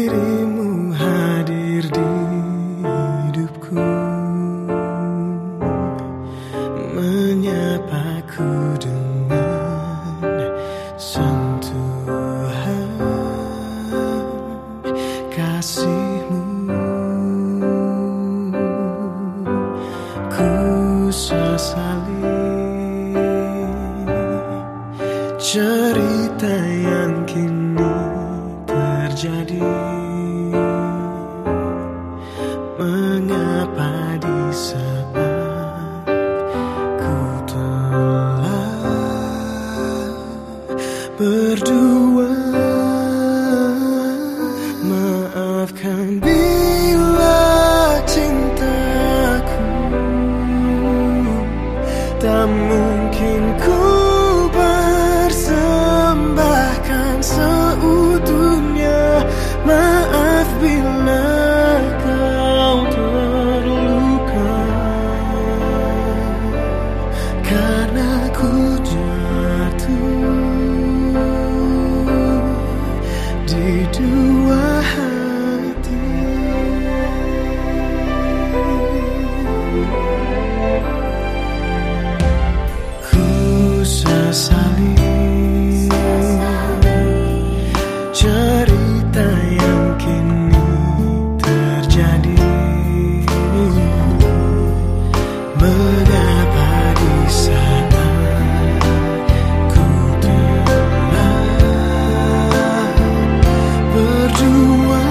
dirimu hadir di hidupku, menyapaku dengan sentuhan kasihmu. Ku sesali cerita yang kini terjadi. Mengapa di saat ku telah berdua, maafkan bila cintaku tak mungkin ku persembahkan seutuhnya. Maaf bila kau terluka karena ku jatuh di dua hati. Ku sesali cerita yang kini terjadi. Mengapa di saat ku telah berdua,